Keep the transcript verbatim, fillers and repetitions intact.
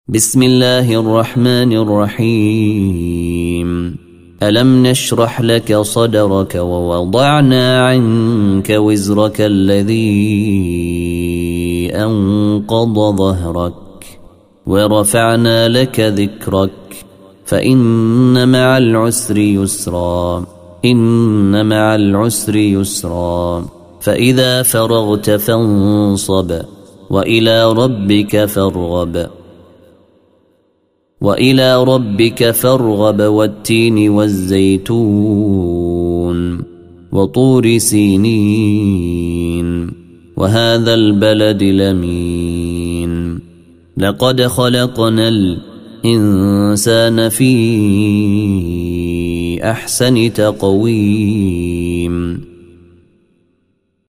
بسم الله الرحمن الرحيم. ألم نشرح لك صدرك ووضعنا عنك وزرك الذي أنقض ظهرك ورفعنا لك ذكرك فإن مع العسر يسرا إن مع العسر يسرا فإذا فرغت فانصب وإلى ربك فارغب وإلى ربك فارغب والتين والزيتون وطور سينين وهذا البلد الأمين لقد خلقنا الإنسان في أحسن تقويم